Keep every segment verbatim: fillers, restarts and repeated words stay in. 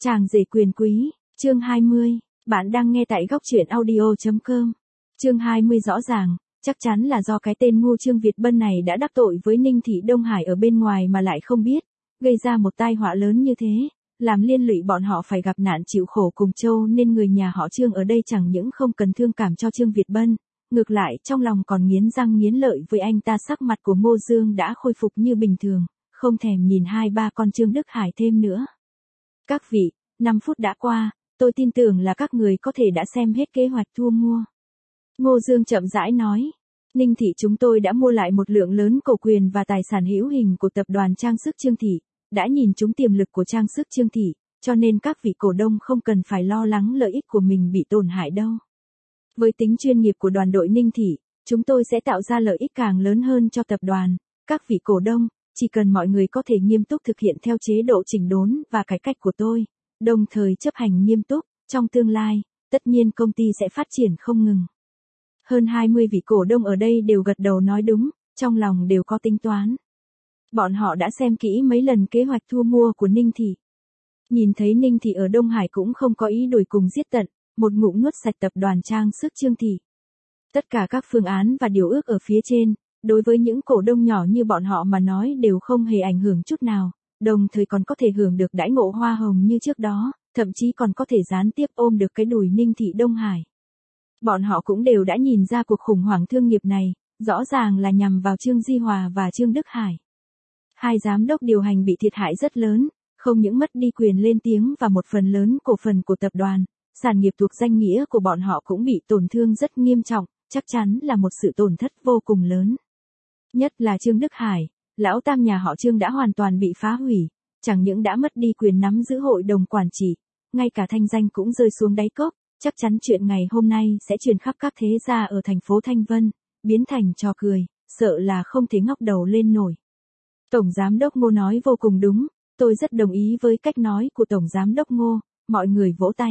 Chàng rể quyền quý, chương hai mươi, bạn đang nghe tại góc truyện audio chấm com. Chương hai mươi rõ ràng, chắc chắn là do cái tên ngu Trương Việt Bân này đã đắc tội với Ninh Thị Đông Hải ở bên ngoài mà lại không biết, gây ra một tai họa lớn như thế, làm liên lụy bọn họ phải gặp nạn chịu khổ cùng châu, nên người nhà họ Trương ở đây chẳng những không cần thương cảm cho Trương Việt Bân, ngược lại trong lòng còn nghiến răng nghiến lợi với anh ta. Sắc mặt của Ngô Dương đã khôi phục như bình thường, không thèm nhìn hai ba con Trương Đức Hải thêm nữa. Các vị, năm phút đã qua, tôi tin tưởng là các người có thể đã xem hết kế hoạch thu mua. Ngô Dương chậm rãi nói, Ninh Thị chúng tôi đã mua lại một lượng lớn cổ quyền và tài sản hữu hình của tập đoàn trang sức Trương Thị, đã nhìn trúng tiềm lực của trang sức Trương Thị, cho nên các vị cổ đông không cần phải lo lắng lợi ích của mình bị tổn hại đâu. Với tính chuyên nghiệp của đoàn đội Ninh Thị, chúng tôi sẽ tạo ra lợi ích càng lớn hơn cho tập đoàn. Các vị cổ đông, chỉ cần mọi người có thể nghiêm túc thực hiện theo chế độ chỉnh đốn và cải cách của tôi, đồng thời chấp hành nghiêm túc, trong tương lai, tất nhiên công ty sẽ phát triển không ngừng. Hơn hai mươi vị cổ đông ở đây đều gật đầu nói đúng, trong lòng đều có tính toán. Bọn họ đã xem kỹ mấy lần kế hoạch thu mua của Ninh Thị. Nhìn thấy Ninh Thị ở Đông Hải cũng không có ý đuổi cùng giết tận, một ngụm nuốt sạch tập đoàn trang sức Trương Thị. Tất cả các phương án và điều ước ở phía trên, đối với những cổ đông nhỏ như bọn họ mà nói đều không hề ảnh hưởng chút nào, đồng thời còn có thể hưởng được đãi ngộ hoa hồng như trước đó, thậm chí còn có thể gián tiếp ôm được cái đùi Ninh Thị Đông Hải. Bọn họ cũng đều đã nhìn ra cuộc khủng hoảng thương nghiệp này, rõ ràng là nhằm vào Trương Di Hòa và Trương Đức Hải. Hai giám đốc điều hành bị thiệt hại rất lớn, không những mất đi quyền lên tiếng và một phần lớn cổ phần của tập đoàn, sản nghiệp thuộc danh nghĩa của bọn họ cũng bị tổn thương rất nghiêm trọng, chắc chắn là một sự tổn thất vô cùng lớn. Nhất là Trương Đức Hải, lão tam nhà họ Trương đã hoàn toàn bị phá hủy, chẳng những đã mất đi quyền nắm giữ hội đồng quản trị, ngay cả thanh danh cũng rơi xuống đáy cốc, chắc chắn chuyện ngày hôm nay sẽ truyền khắp các thế gia ở thành phố Thanh Vân, biến thành trò cười, sợ là không thể ngóc đầu lên nổi. Tổng Giám đốc Ngô nói vô cùng đúng, tôi rất đồng ý với cách nói của Tổng Giám đốc Ngô, mọi người vỗ tay.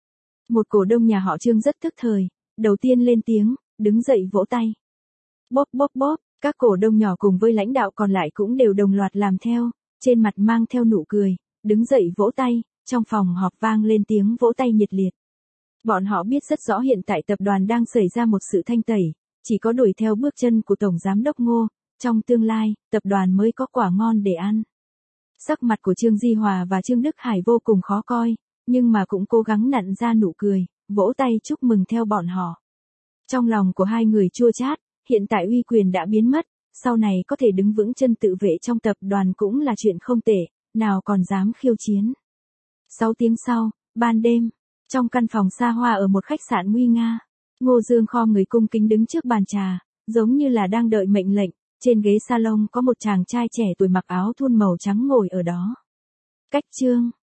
Một cổ đông nhà họ Trương rất thức thời, đầu tiên lên tiếng, đứng dậy vỗ tay. Bóp bóp bóp, các cổ đông nhỏ cùng với lãnh đạo còn lại cũng đều đồng loạt làm theo, trên mặt mang theo nụ cười, đứng dậy vỗ tay, trong phòng họp vang lên tiếng vỗ tay nhiệt liệt. Bọn họ biết rất rõ hiện tại tập đoàn đang xảy ra một sự thanh tẩy, chỉ có đuổi theo bước chân của Tổng Giám đốc Ngô, trong tương lai, tập đoàn mới có quả ngon để ăn. Sắc mặt của Trương Di Hòa và Trương Đức Hải vô cùng khó coi, nhưng mà cũng cố gắng nặn ra nụ cười, vỗ tay chúc mừng theo bọn họ. Trong lòng của hai người chua chát, hiện tại uy quyền đã biến mất, sau này có thể đứng vững chân tự vệ trong tập đoàn cũng là chuyện không tệ, nào còn dám khiêu chiến. Sáu tiếng sau, ban đêm, trong căn phòng xa hoa ở một khách sạn nguy nga, Ngô Dương khom người cung kính đứng trước bàn trà, giống như là đang đợi mệnh lệnh, trên ghế salon có một chàng trai trẻ tuổi mặc áo thun màu trắng ngồi ở đó. Cách Trương,